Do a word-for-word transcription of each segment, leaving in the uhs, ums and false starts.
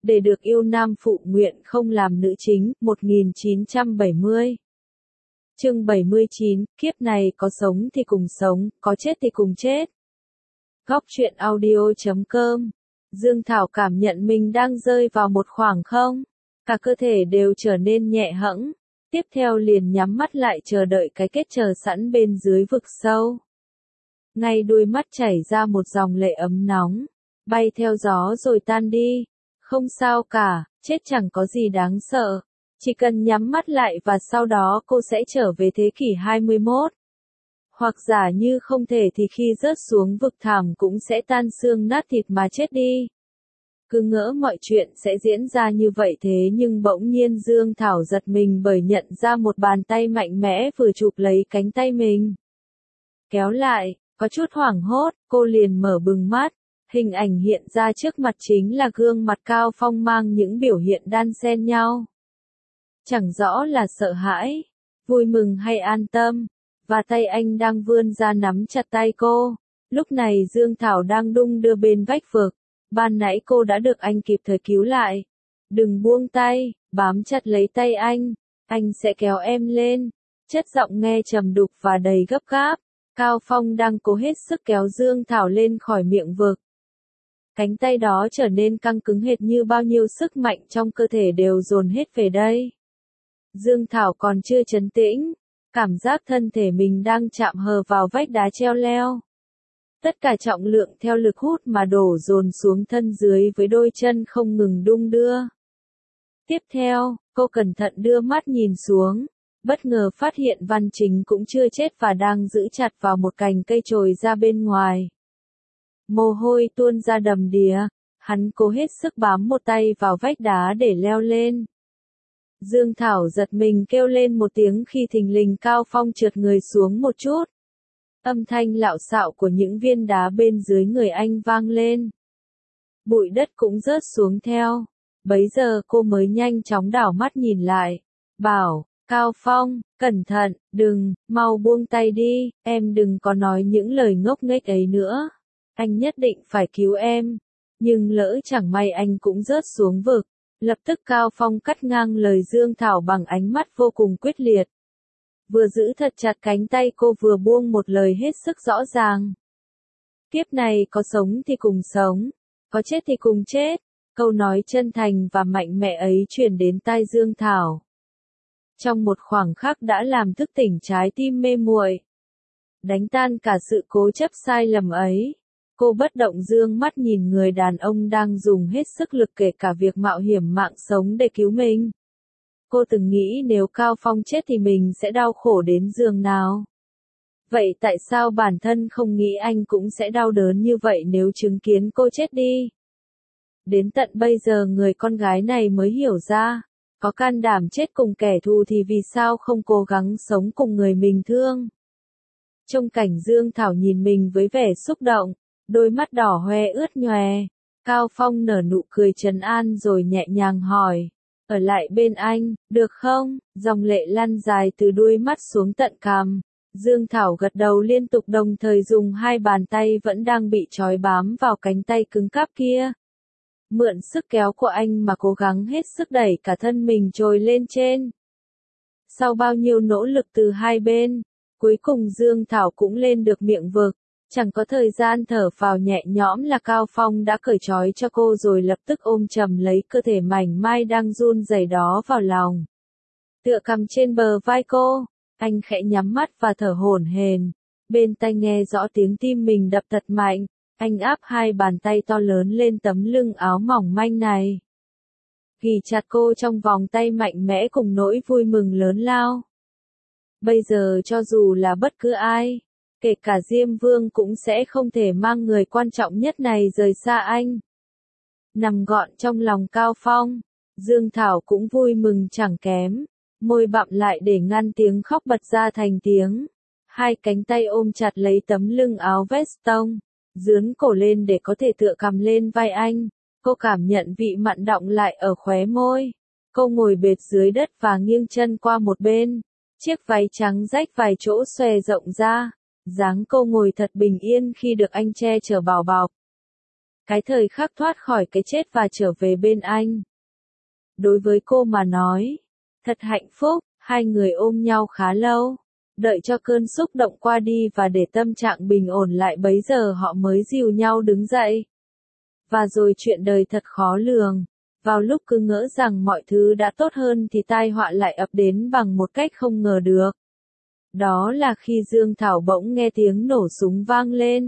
để được yêu nam phụ nguyện không làm nữ chính, một nghìn chín trăm bảy mươi. Chương bảy mươi chín, kiếp này có sống thì cùng sống, có chết thì cùng chết. Góc truyện audio chấm com. Dương Thảo cảm nhận mình đang rơi vào một khoảng không. Cả cơ thể đều trở nên nhẹ hẫng. Tiếp theo liền nhắm mắt lại chờ đợi cái kết chờ sẵn bên dưới vực sâu. Ngay đuôi mắt chảy ra một dòng lệ ấm nóng. Bay theo gió rồi tan đi. Không sao cả, chết chẳng có gì đáng sợ. Chỉ cần nhắm mắt lại và sau đó cô sẽ trở về thế kỷ hai mươi mốt. Hoặc giả như không thể thì khi rớt xuống vực thẳm cũng sẽ tan xương nát thịt mà chết đi. Cứ ngỡ mọi chuyện sẽ diễn ra như vậy thế nhưng bỗng nhiên Dương Thảo giật mình bởi nhận ra một bàn tay mạnh mẽ vừa chụp lấy cánh tay mình. Kéo lại, có chút hoảng hốt, cô liền mở bừng mắt. Hình ảnh hiện ra trước mặt chính là gương mặt Cao Phong mang những biểu hiện đan xen nhau. Chẳng rõ là sợ hãi, vui mừng hay an tâm, và tay anh đang vươn ra nắm chặt tay cô. Lúc này Dương Thảo đang đung đưa bên vách vực, ban nãy cô đã được anh kịp thời cứu lại. Đừng buông tay, bám chặt lấy tay anh, anh sẽ kéo em lên. Chất giọng nghe trầm đục và đầy gấp gáp. Cao Phong đang cố hết sức kéo Dương Thảo lên khỏi miệng vực. Cánh tay đó trở nên căng cứng hệt như bao nhiêu sức mạnh trong cơ thể đều dồn hết về đây. Dương Thảo còn chưa trấn tĩnh, cảm giác thân thể mình đang chạm hờ vào vách đá treo leo. Tất cả trọng lượng theo lực hút mà đổ dồn xuống thân dưới với đôi chân không ngừng đung đưa. Tiếp theo, cô cẩn thận đưa mắt nhìn xuống, bất ngờ phát hiện Văn Chính cũng chưa chết và đang giữ chặt vào một cành cây trồi ra bên ngoài. Mồ hôi tuôn ra đầm đìa, hắn cố hết sức bám một tay vào vách đá để leo lên. Dương Thảo giật mình kêu lên một tiếng khi thình lình Cao Phong trượt người xuống một chút. Âm thanh lạo xạo của những viên đá bên dưới người anh vang lên. Bụi đất cũng rớt xuống theo. Bấy giờ cô mới nhanh chóng đảo mắt nhìn lại. Bảo, Cao Phong, cẩn thận, đừng, mau buông tay đi, em đừng có nói những lời ngốc nghếch ấy nữa. Anh nhất định phải cứu em. Nhưng lỡ chẳng may anh cũng rớt xuống vực. Lập tức Cao Phong cắt ngang lời Dương Thảo bằng ánh mắt vô cùng quyết liệt. Vừa giữ thật chặt cánh tay cô vừa buông một lời hết sức rõ ràng. Kiếp này có sống thì cùng sống, có chết thì cùng chết. Câu nói chân thành và mạnh mẽ ấy truyền đến tai Dương Thảo. Trong một khoảng khắc đã làm thức tỉnh trái tim mê muội, đánh tan cả sự cố chấp sai lầm ấy. Cô bất động dương mắt nhìn người đàn ông đang dùng hết sức lực kể cả việc mạo hiểm mạng sống để cứu mình. Cô từng nghĩ nếu Cao Phong chết thì mình sẽ đau khổ đến giường nào. Vậy tại sao bản thân không nghĩ anh cũng sẽ đau đớn như vậy nếu chứng kiến cô chết đi? Đến tận bây giờ người con gái này mới hiểu ra, có can đảm chết cùng kẻ thù thì vì sao không cố gắng sống cùng người mình thương. Trong cảnh Dương Thảo nhìn mình với vẻ xúc động, đôi mắt đỏ hoe ướt nhòe, Cao Phong nở nụ cười trấn an rồi nhẹ nhàng hỏi, ở lại bên anh, được không? Dòng lệ lăn dài từ đuôi mắt xuống tận cằm. Dương Thảo gật đầu liên tục đồng thời dùng hai bàn tay vẫn đang bị trói bám vào cánh tay cứng cáp kia. Mượn sức kéo của anh mà cố gắng hết sức đẩy cả thân mình trồi lên trên. Sau bao nhiêu nỗ lực từ hai bên, cuối cùng Dương Thảo cũng lên được miệng vực. Chẳng có thời gian thở phào nhẹ nhõm là Cao Phong đã cởi trói cho cô rồi lập tức ôm chầm lấy cơ thể mảnh mai đang run rẩy đó vào lòng. Tựa cằm trên bờ vai cô, anh khẽ nhắm mắt và thở hổn hển. Bên tai nghe rõ tiếng tim mình đập thật mạnh, anh áp hai bàn tay to lớn lên tấm lưng áo mỏng manh này. Ghì chặt cô trong vòng tay mạnh mẽ cùng nỗi vui mừng lớn lao. Bây giờ cho dù là bất cứ ai, kể cả Diêm Vương cũng sẽ không thể mang người quan trọng nhất này rời xa anh. Nằm gọn trong lòng Cao Phong, Dương Thảo cũng vui mừng chẳng kém, môi bặm lại để ngăn tiếng khóc bật ra thành tiếng. Hai cánh tay ôm chặt lấy tấm lưng áo vest tông, dướn cổ lên để có thể tựa cằm lên vai anh. Cô cảm nhận vị mặn đọng lại ở khóe môi. Cô ngồi bệt dưới đất và nghiêng chân qua một bên. Chiếc váy trắng rách vài chỗ xòe rộng ra. Dáng cô ngồi thật bình yên khi được anh che chở bảo bọc. Cái thời khắc thoát khỏi cái chết và trở về bên anh. Đối với cô mà nói, thật hạnh phúc, hai người ôm nhau khá lâu. Đợi cho cơn xúc động qua đi và để tâm trạng bình ổn lại bấy giờ họ mới dìu nhau đứng dậy. Và rồi chuyện đời thật khó lường. Vào lúc cứ ngỡ rằng mọi thứ đã tốt hơn thì tai họa lại ập đến bằng một cách không ngờ được. Đó là khi Dương Thảo bỗng nghe tiếng nổ súng vang lên.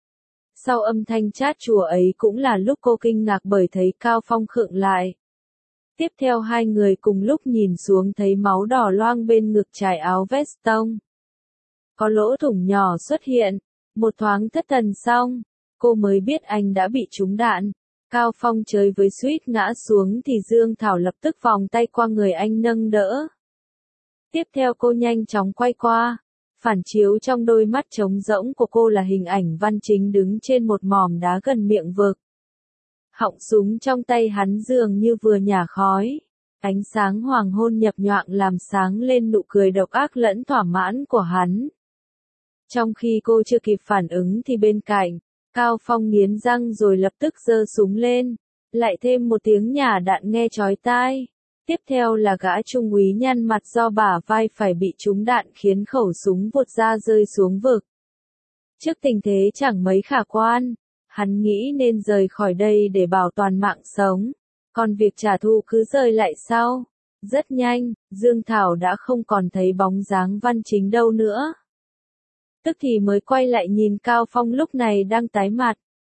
Sau âm thanh chát chúa ấy cũng là lúc cô kinh ngạc bởi thấy Cao Phong khựng lại. Tiếp theo hai người cùng lúc nhìn xuống thấy máu đỏ loang bên ngực trải áo vest tông. Có lỗ thủng nhỏ xuất hiện, một thoáng thất thần xong, cô mới biết anh đã bị trúng đạn. Cao Phong chơi với suýt ngã xuống thì Dương Thảo lập tức vòng tay qua người anh nâng đỡ. Tiếp theo cô nhanh chóng quay qua, phản chiếu trong đôi mắt trống rỗng của cô là hình ảnh Văn Chính đứng trên một mỏm đá gần miệng vực. Họng súng trong tay hắn dường như vừa nhả khói. Ánh sáng hoàng hôn nhập nhoạng làm sáng lên nụ cười độc ác lẫn thỏa mãn của hắn. Trong khi cô chưa kịp phản ứng thì bên cạnh, Cao Phong nghiến răng rồi lập tức giơ súng lên. Lại thêm một tiếng nhả đạn nghe chói tai. Tiếp theo là gã trung úy nhăn mặt do bả vai phải bị trúng đạn khiến khẩu súng vụt ra rơi xuống vực. Trước tình thế chẳng mấy khả quan, hắn nghĩ nên rời khỏi đây để bảo toàn mạng sống. Còn việc trả thù cứ rời lại sau. Rất nhanh, Dương Thảo đã không còn thấy bóng dáng Văn Chính đâu nữa. Tức thì mới quay lại nhìn Cao Phong lúc này đang tái mặt.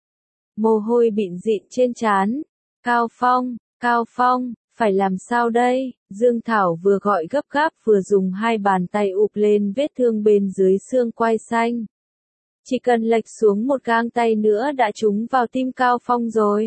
Mồ hôi bịn dịn trên trán. Cao Phong, Cao Phong, phải làm sao đây? Dương Thảo vừa gọi gấp gáp vừa dùng hai bàn tay ụp lên vết thương bên dưới xương quai xanh. Chỉ cần lệch xuống một gang tay nữa đã trúng vào tim Cao Phong rồi.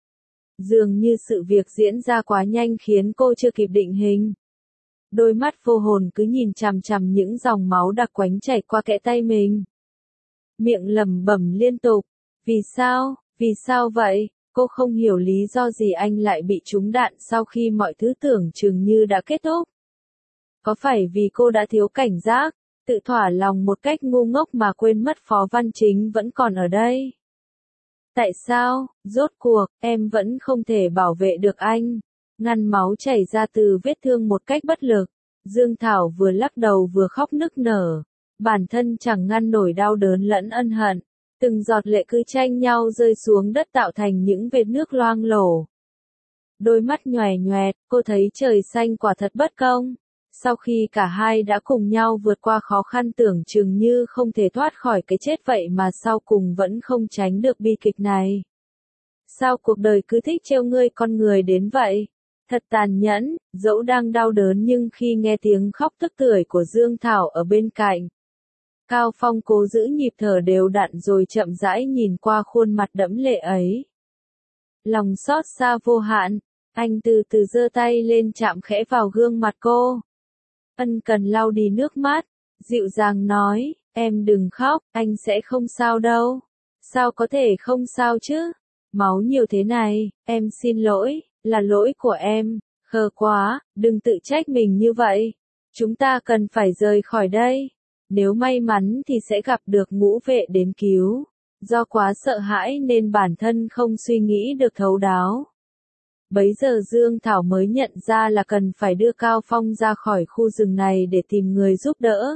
Dường như sự việc diễn ra quá nhanh khiến cô chưa kịp định hình. Đôi mắt vô hồn cứ nhìn chằm chằm những dòng máu đặc quánh chảy qua kẽ tay mình. Miệng lẩm bẩm liên tục. Vì sao? Vì sao vậy? Cô không hiểu lý do gì anh lại bị trúng đạn sau khi mọi thứ tưởng chừng như đã kết thúc. Có phải vì cô đã thiếu cảnh giác, tự thỏa lòng một cách ngu ngốc mà quên mất Phó Văn Chính vẫn còn ở đây? Tại sao, rốt cuộc, em vẫn không thể bảo vệ được anh? Ngăn máu chảy ra từ vết thương một cách bất lực. Dương Thảo vừa lắc đầu vừa khóc nức nở. Bản thân chẳng ngăn nổi đau đớn lẫn ân hận. Từng giọt lệ cứ tranh nhau rơi xuống đất tạo thành những vệt nước loang lổ. Đôi mắt nhòe nhoẹt, cô thấy trời xanh quả thật bất công. Sau khi cả hai đã cùng nhau vượt qua khó khăn tưởng chừng như không thể thoát khỏi cái chết vậy mà sau cùng vẫn không tránh được bi kịch này. Sao cuộc đời cứ thích trêu ngươi con người đến vậy? Thật tàn nhẫn, dẫu đang đau đớn nhưng khi nghe tiếng khóc tức tưởi của Dương Thảo ở bên cạnh. Cao Phong cố giữ nhịp thở đều đặn rồi chậm rãi nhìn qua khuôn mặt đẫm lệ ấy. Lòng xót xa vô hạn, anh từ từ giơ tay lên chạm khẽ vào gương mặt cô. Ân cần lau đi nước mắt, dịu dàng nói, em đừng khóc, anh sẽ không sao đâu. Sao có thể không sao chứ? Máu nhiều thế này, em xin lỗi, là lỗi của em, khờ quá, đừng tự trách mình như vậy. Chúng ta cần phải rời khỏi đây. Nếu may mắn thì sẽ gặp được ngũ vệ đến cứu. Do quá sợ hãi nên bản thân không suy nghĩ được thấu đáo. Bấy giờ Dương Thảo mới nhận ra là cần phải đưa Cao Phong ra khỏi khu rừng này để tìm người giúp đỡ.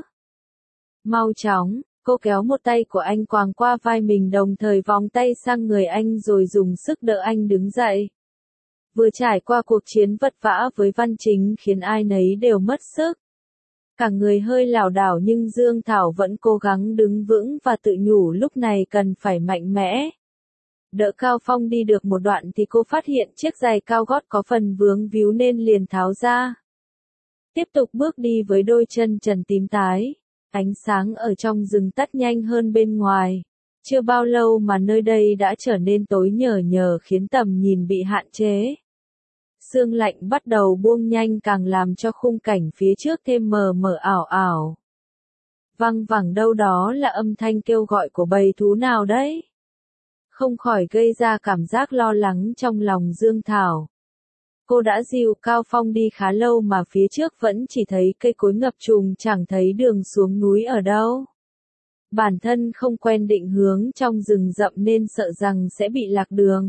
Mau chóng, cô kéo một tay của anh quàng qua vai mình đồng thời vòng tay sang người anh rồi dùng sức đỡ anh đứng dậy. Vừa trải qua cuộc chiến vất vả với Văn Chính khiến ai nấy đều mất sức. Cả người hơi lảo đảo nhưng Dương Thảo vẫn cố gắng đứng vững và tự nhủ lúc này cần phải mạnh mẽ. Đỡ Cao Phong đi được một đoạn thì cô phát hiện chiếc giày cao gót có phần vướng víu nên liền tháo ra. Tiếp tục bước đi với đôi chân trần tím tái. Ánh sáng ở trong rừng tắt nhanh hơn bên ngoài. Chưa bao lâu mà nơi đây đã trở nên tối nhờ nhờ khiến tầm nhìn bị hạn chế. Sương lạnh bắt đầu buông nhanh càng làm cho khung cảnh phía trước thêm mờ mờ ảo ảo. Văng vẳng đâu đó là âm thanh kêu gọi của bầy thú nào đấy. Không khỏi gây ra cảm giác lo lắng trong lòng Dương Thảo. Cô đã dìu Cao Phong đi khá lâu mà phía trước vẫn chỉ thấy cây cối ngập trùng chẳng thấy đường xuống núi ở đâu. Bản thân không quen định hướng trong rừng rậm nên sợ rằng sẽ bị lạc đường.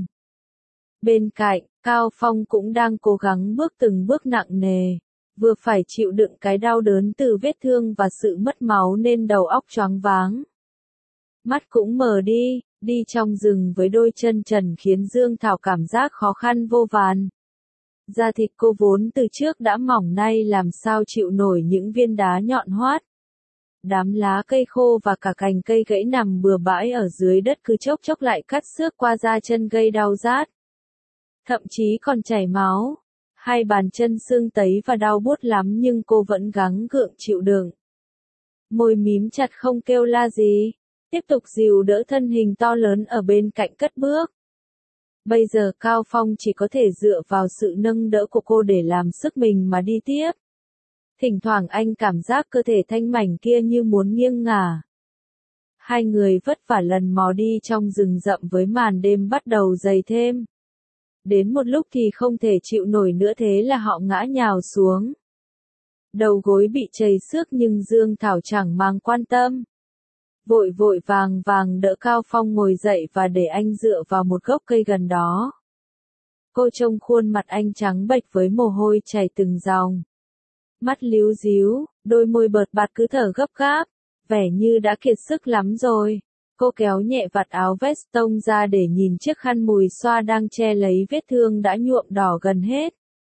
Bên cạnh, Cao Phong cũng đang cố gắng bước từng bước nặng nề, vừa phải chịu đựng cái đau đớn từ vết thương và sự mất máu nên đầu óc choáng váng. Mắt cũng mờ đi, đi trong rừng với đôi chân trần khiến Dương Thảo cảm giác khó khăn vô vàn. Da thịt cô vốn từ trước đã mỏng nay làm sao chịu nổi những viên đá nhọn hoắt. Đám lá cây khô và cả cành cây gãy nằm bừa bãi ở dưới đất cứ chốc chốc lại cắt xước qua da chân gây đau rát. Thậm chí còn chảy máu. Hai bàn chân sưng tấy và đau buốt lắm nhưng cô vẫn gắng gượng chịu đựng. Môi mím chặt không kêu la gì. Tiếp tục dìu đỡ thân hình to lớn ở bên cạnh cất bước. Bây giờ Cao Phong chỉ có thể dựa vào sự nâng đỡ của cô để làm sức mình mà đi tiếp. Thỉnh thoảng anh cảm giác cơ thể thanh mảnh kia như muốn nghiêng ngả. Hai người vất vả lần mò đi trong rừng rậm với màn đêm bắt đầu dày thêm. Đến một lúc thì không thể chịu nổi nữa thế là họ ngã nhào xuống. Đầu gối bị trầy xước nhưng Dương Thảo chẳng mang quan tâm. Vội vội vàng vàng đỡ Cao Phong ngồi dậy và để anh dựa vào một gốc cây gần đó. Cô trông khuôn mặt anh trắng bệch với mồ hôi chảy từng dòng. Mắt líu díu, đôi môi bợt bạt cứ thở gấp gáp, vẻ như đã kiệt sức lắm rồi. Cô kéo nhẹ vạt áo vest tông ra để nhìn chiếc khăn mùi xoa đang che lấy vết thương đã nhuộm đỏ gần hết.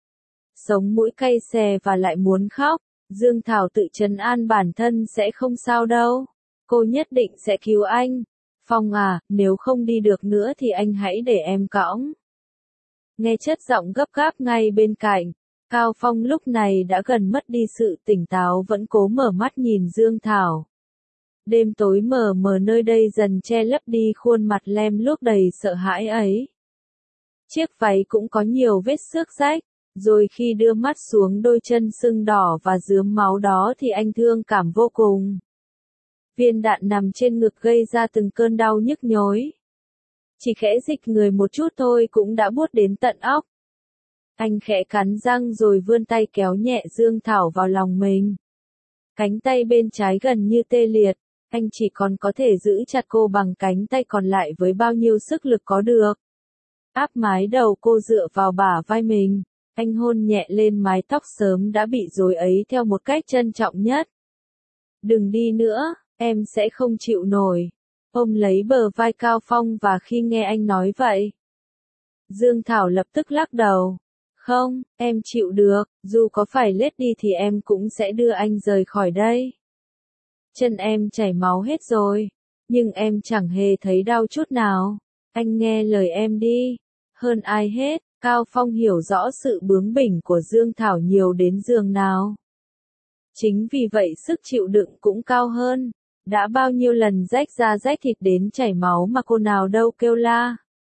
Sống mũi cay xè và lại muốn khóc, Dương Thảo tự trấn an bản thân sẽ không sao đâu. Cô nhất định sẽ cứu anh. Phong à, nếu không đi được nữa thì anh hãy để em cõng. Nghe chất giọng gấp gáp ngay bên cạnh, Cao Phong lúc này đã gần mất đi sự tỉnh táo vẫn cố mở mắt nhìn Dương Thảo. Đêm tối mờ mờ nơi đây dần che lấp đi khuôn mặt lem luốc đầy sợ hãi ấy. Chiếc váy cũng có nhiều vết xước rách, rồi khi đưa mắt xuống đôi chân sưng đỏ và rướm máu đó thì anh thương cảm vô cùng. Viên đạn nằm trên ngực gây ra từng cơn đau nhức nhối. Chỉ khẽ dịch người một chút thôi cũng đã buốt đến tận óc. Anh khẽ cắn răng rồi vươn tay kéo nhẹ Dương Thảo vào lòng mình. Cánh tay bên trái gần như tê liệt, anh chỉ còn có thể giữ chặt cô bằng cánh tay còn lại với bao nhiêu sức lực có được. Áp mái đầu cô dựa vào bả vai mình, anh hôn nhẹ lên mái tóc sớm đã bị rối ấy theo một cách trân trọng nhất. Đừng đi nữa, em sẽ không chịu nổi. Ôm lấy bờ vai Cao Phong và khi nghe anh nói vậy, Dương Thảo lập tức lắc đầu. Không, em chịu được, dù có phải lết đi thì em cũng sẽ đưa anh rời khỏi đây. Chân em chảy máu hết rồi, nhưng em chẳng hề thấy đau chút nào. Anh nghe lời em đi. Hơn ai hết, Cao Phong hiểu rõ sự bướng bỉnh của Dương Thảo nhiều đến giường nào. Chính vì vậy sức chịu đựng cũng cao hơn. Đã bao nhiêu lần rách da rách thịt đến chảy máu mà cô nào đâu kêu la.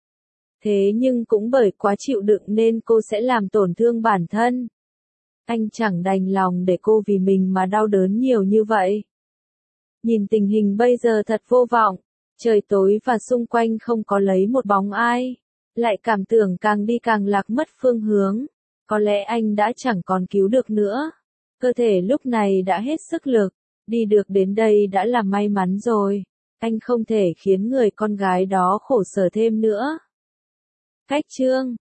Thế nhưng cũng bởi quá chịu đựng nên cô sẽ làm tổn thương bản thân. Anh chẳng đành lòng để cô vì mình mà đau đớn nhiều như vậy. Nhìn tình hình bây giờ thật vô vọng, trời tối và xung quanh không có lấy một bóng ai. Lại cảm tưởng càng đi càng lạc mất phương hướng. Có lẽ anh đã chẳng còn cứu được nữa. Cơ thể lúc này đã hết sức lực. Đi được đến đây đã là may mắn rồi. Anh không thể khiến người con gái đó khổ sở thêm nữa. Cách chương